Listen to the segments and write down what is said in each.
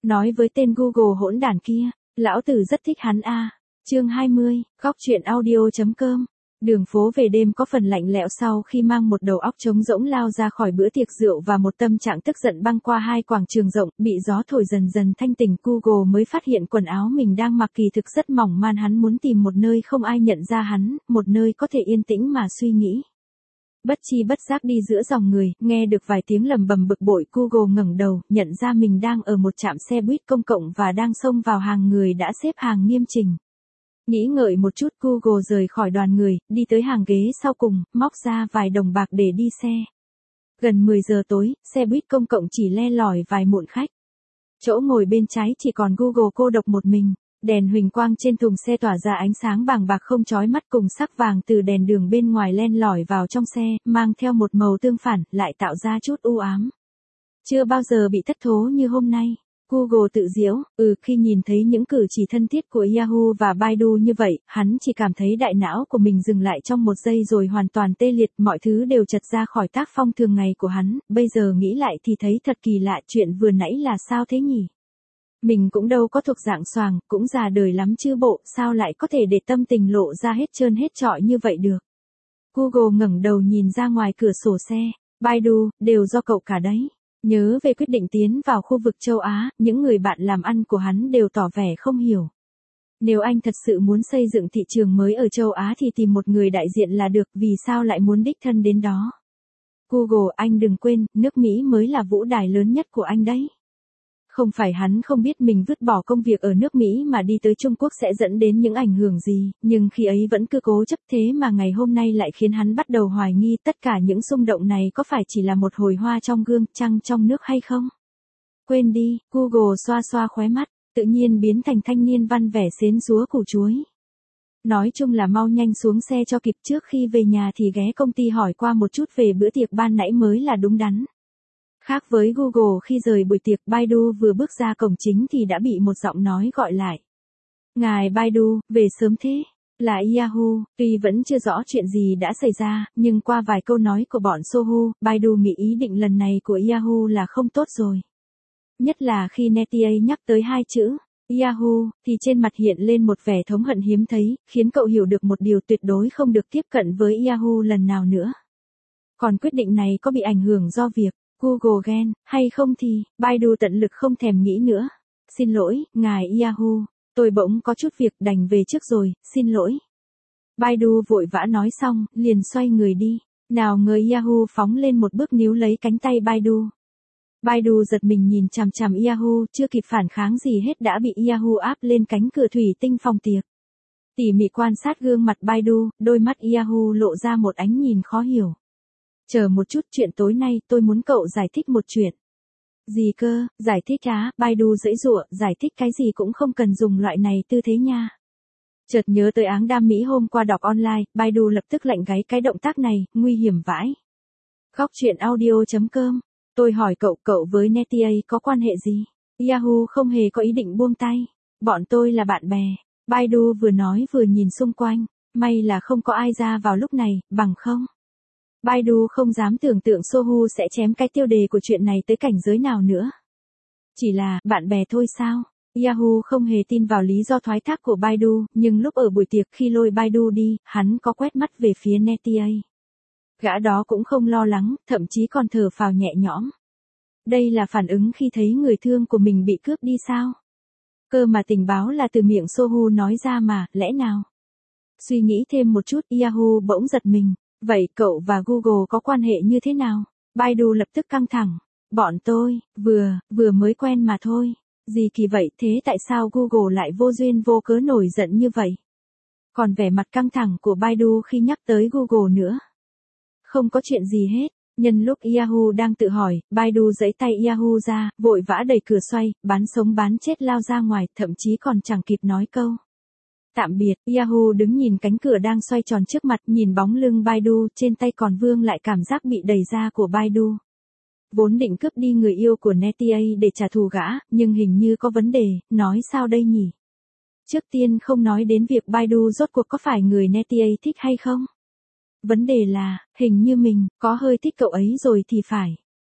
Nói với tên Google hỗn đản kia, lão tử rất thích hắn a. Chương 20, góc truyện audio.com. Đường phố về đêm có phần lạnh lẽo sau khi mang một đầu óc trống rỗng lao ra khỏi bữa tiệc rượu và một tâm trạng tức giận băng qua hai quảng trường rộng, bị gió thổi dần dần thanh tỉnh. Google mới phát hiện quần áo mình đang mặc kỳ thực rất mỏng man. Hắn muốn tìm một nơi không ai nhận ra hắn, một nơi có thể yên tĩnh mà suy nghĩ. Bất chi bất giác đi giữa dòng người, nghe được vài tiếng lầm bầm bực bội. Google ngẩng đầu, nhận ra mình đang ở một trạm xe buýt công cộng và đang xông vào hàng người đã xếp hàng nghiêm chỉnh. Nghĩ ngợi một chút, Google rời khỏi đoàn người, đi tới hàng ghế sau cùng, móc ra vài đồng bạc để đi xe. Gần 10 giờ tối, xe buýt công cộng chỉ le lỏi vài mụn khách. Chỗ ngồi bên trái chỉ còn Google cô độc một mình. Đèn huỳnh quang trên thùng xe tỏa ra ánh sáng vàng bạc không chói mắt, cùng sắc vàng từ đèn đường bên ngoài len lỏi vào trong xe, mang theo một màu tương phản, lại tạo ra chút u ám. Chưa bao giờ bị thất thố như hôm nay. Google tự giễu, khi nhìn thấy những cử chỉ thân thiết của Yahoo và Baidu như vậy, hắn chỉ cảm thấy đại não của mình dừng lại trong một giây rồi hoàn toàn tê liệt, mọi thứ đều chật ra khỏi tác phong thường ngày của hắn. Bây giờ nghĩ lại thì thấy thật kỳ lạ, chuyện vừa nãy là sao thế nhỉ? Mình cũng đâu có thuộc dạng xoàng, cũng già đời lắm chứ bộ, sao lại có thể để tâm tình lộ ra hết trơn hết trọi như vậy được? Google ngẩng đầu nhìn ra ngoài cửa sổ xe, Baidu, đều do cậu cả đấy. Nhớ về quyết định tiến vào khu vực châu Á, những người bạn làm ăn của hắn đều tỏ vẻ không hiểu. Nếu anh thật sự muốn xây dựng thị trường mới ở châu Á thì tìm một người đại diện là được, vì sao lại muốn đích thân đến đó? Google, anh đừng quên, nước Mỹ mới là vũ đài lớn nhất của anh đấy. Không phải hắn không biết mình vứt bỏ công việc ở nước Mỹ mà đi tới Trung Quốc sẽ dẫn đến những ảnh hưởng gì, nhưng khi ấy vẫn cứ cố chấp, thế mà ngày hôm nay lại khiến hắn bắt đầu hoài nghi tất cả những xung động này có phải chỉ là một hồi hoa trong gương, trăng trong nước hay không? Quên đi, Google xoa xoa khóe mắt, tự nhiên biến thành thanh niên văn vẻ xến xúa củ chuối. Nói chung là mau nhanh xuống xe cho kịp, trước khi về nhà thì ghé công ty hỏi qua một chút về bữa tiệc ban nãy mới là đúng đắn. Khác với Google, khi rời buổi tiệc, Baidu vừa bước ra cổng chính thì đã bị một giọng nói gọi lại. Ngài Baidu, về sớm thế. Là Yahoo. Tuy vẫn chưa rõ chuyện gì đã xảy ra, nhưng qua vài câu nói của bọn Sohu, Baidu nghĩ ý định lần này của Yahoo là không tốt rồi. Nhất là khi Netia nhắc tới hai chữ Yahoo, thì trên mặt hiện lên một vẻ thống hận hiếm thấy, khiến cậu hiểu được một điều, tuyệt đối không được tiếp cận với Yahoo lần nào nữa. Còn quyết định này có bị ảnh hưởng do việc Google ghen hay không thì Baidu tận lực không thèm nghĩ nữa. Xin lỗi, ngài Yahoo, tôi bỗng có chút việc đành về trước rồi, xin lỗi. Baidu vội vã nói xong, liền xoay người đi. Nào ngờ Yahoo phóng lên một bước níu lấy cánh tay Baidu. Baidu giật mình nhìn chằm chằm Yahoo, chưa kịp phản kháng gì hết đã bị Yahoo áp lên cánh cửa thủy tinh phòng tiệc. Tỉ mỉ quan sát gương mặt Baidu, đôi mắt Yahoo lộ ra một ánh nhìn khó hiểu. Chờ một chút, chuyện tối nay tôi muốn cậu giải thích một chuyện. Gì cơ, giải thích á? Baidu giãy giụa, giải thích cái gì cũng không cần dùng loại này tư thế nha. Chợt nhớ tới áng đam mỹ hôm qua đọc online, Baidu lập tức lạnh gáy, cái động tác này, nguy hiểm vãi. Góc truyện audio.com. Tôi hỏi cậu với Netia có quan hệ gì? Yahoo không hề có ý định buông tay. Bọn tôi là bạn bè. Baidu vừa nói vừa nhìn xung quanh. May là không có ai ra vào lúc này, bằng không. Baidu không dám tưởng tượng Sohu sẽ chém cái tiêu đề của chuyện này tới cảnh giới nào nữa. Chỉ là, bạn bè thôi sao? Yahoo không hề tin vào lý do thoái thác của Baidu, nhưng lúc ở buổi tiệc khi lôi Baidu đi, hắn có quét mắt về phía Netia. Gã đó cũng không lo lắng, thậm chí còn thở phào nhẹ nhõm. Đây là phản ứng khi thấy người thương của mình bị cướp đi sao? Cơ mà tình báo là từ miệng Sohu nói ra mà, lẽ nào? Suy nghĩ thêm một chút, Yahoo bỗng giật mình. Vậy cậu và Google có quan hệ như thế nào? Baidu lập tức căng thẳng. Bọn tôi, vừa mới quen mà thôi. Gì kỳ vậy, thế tại sao Google lại vô duyên vô cớ nổi giận như vậy? Còn vẻ mặt căng thẳng của Baidu khi nhắc tới Google nữa. Không có chuyện gì hết. Nhân lúc Yahoo đang tự hỏi, Baidu giãy tay Yahoo ra, vội vã đẩy cửa xoay, bán sống bán chết lao ra ngoài, thậm chí còn chẳng kịp nói câu tạm biệt. Yahoo đứng nhìn cánh cửa đang xoay tròn trước mặt, nhìn bóng lưng Baidu, trên tay còn vương lại cảm giác bị đẩy ra của Baidu. Vốn định cướp đi người yêu của Netia để trả thù gã, nhưng hình như có vấn đề, nói sao đây nhỉ? Trước tiên không nói đến việc Baidu rốt cuộc có phải người Netia thích hay không? Vấn đề là, hình như mình có hơi thích cậu ấy rồi thì phải.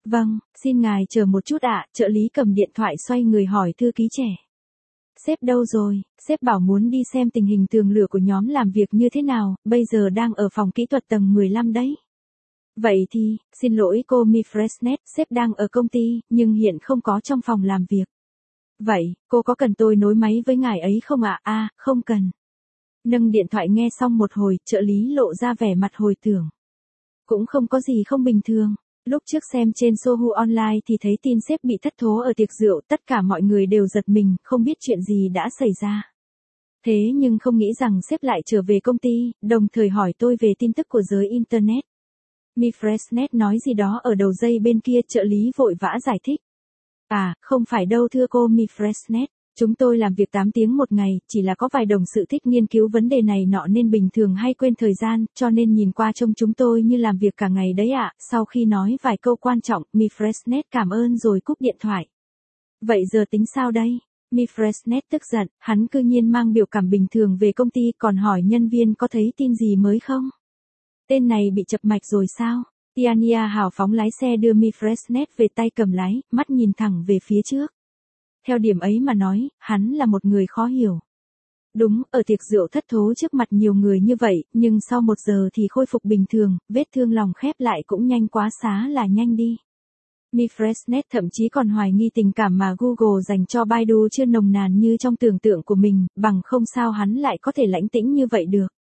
Vâng, xin ngài chờ một chút ạ, trợ lý cầm điện thoại xoay người hỏi thư ký trẻ. Sếp đâu rồi, sếp bảo muốn đi xem tình hình tường lửa của nhóm làm việc như thế nào, bây giờ đang ở phòng kỹ thuật tầng 15 đấy. Vậy thì, xin lỗi cô Mifresnet, sếp đang ở công ty, nhưng hiện không có trong phòng làm việc. Vậy, cô có cần tôi nối máy với ngài ấy không ạ? À, không cần. Nâng điện thoại nghe xong một hồi, trợ lý lộ ra vẻ mặt hồi tưởng. Cũng không có gì không bình thường. Lúc trước xem trên Sohu Online thì thấy tin sếp bị thất thố ở tiệc rượu, tất cả mọi người đều giật mình, không biết chuyện gì đã xảy ra. Thế nhưng không nghĩ rằng sếp lại trở về công ty, đồng thời hỏi tôi về tin tức của giới Internet. Mifresnet nói gì đó ở đầu dây bên kia, trợ lý vội vã giải thích. À, không phải đâu thưa cô Mifresnet. Chúng tôi làm việc 8 tiếng một ngày, chỉ là có vài đồng sự thích nghiên cứu vấn đề này nọ nên bình thường hay quên thời gian, cho nên nhìn qua trông chúng tôi như làm việc cả ngày đấy ạ. Sau khi nói vài câu quan trọng, Mifresnet cảm ơn rồi cúp điện thoại. Vậy giờ tính sao đây? Mifresnet tức giận, hắn cư nhiên mang biểu cảm bình thường về công ty còn hỏi nhân viên có thấy tin gì mới không? Tên này bị chập mạch rồi sao? Tiania hào phóng lái xe đưa Mifresnet về tay cầm lái, mắt nhìn thẳng về phía trước. Theo điểm ấy mà nói, hắn là một người khó hiểu. Đúng, ở tiệc rượu thất thố trước mặt nhiều người như vậy, nhưng sau 1 giờ thì khôi phục bình thường, vết thương lòng khép lại cũng nhanh quá xá là nhanh đi. Mifresnet thậm chí còn hoài nghi tình cảm mà Google dành cho Baidu chưa nồng nàn như trong tưởng tượng của mình, bằng không sao hắn lại có thể lãnh tĩnh như vậy được.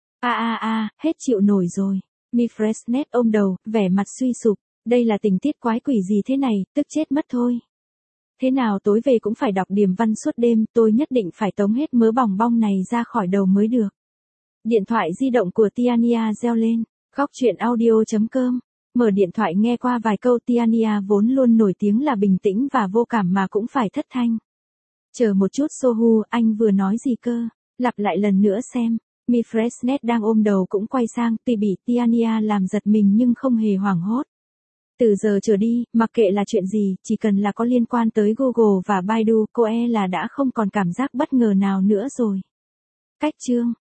Hết chịu nổi rồi. Mifresnet ôm đầu, vẻ mặt suy sụp, đây là tình tiết quái quỷ gì thế này, tức chết mất thôi. Thế nào tối về cũng phải đọc điểm văn suốt đêm, tôi nhất định phải tống hết mớ bòng bong này ra khỏi đầu mới được. Điện thoại di động của Tiania reo lên, góc chuyện audio.com. Mở điện thoại nghe qua vài câu, Tiania vốn luôn nổi tiếng là bình tĩnh và vô cảm mà cũng phải thất thanh. Chờ một chút Sohu, anh vừa nói gì cơ? Lặp lại lần nữa xem. Mifresnet đang ôm đầu cũng quay sang, tuy bị Tiania làm giật mình nhưng không hề hoảng hốt. Từ giờ trở đi, mặc kệ là chuyện gì, chỉ cần là có liên quan tới Google và Baidu, cô là đã không còn cảm giác bất ngờ nào nữa rồi. Cách chương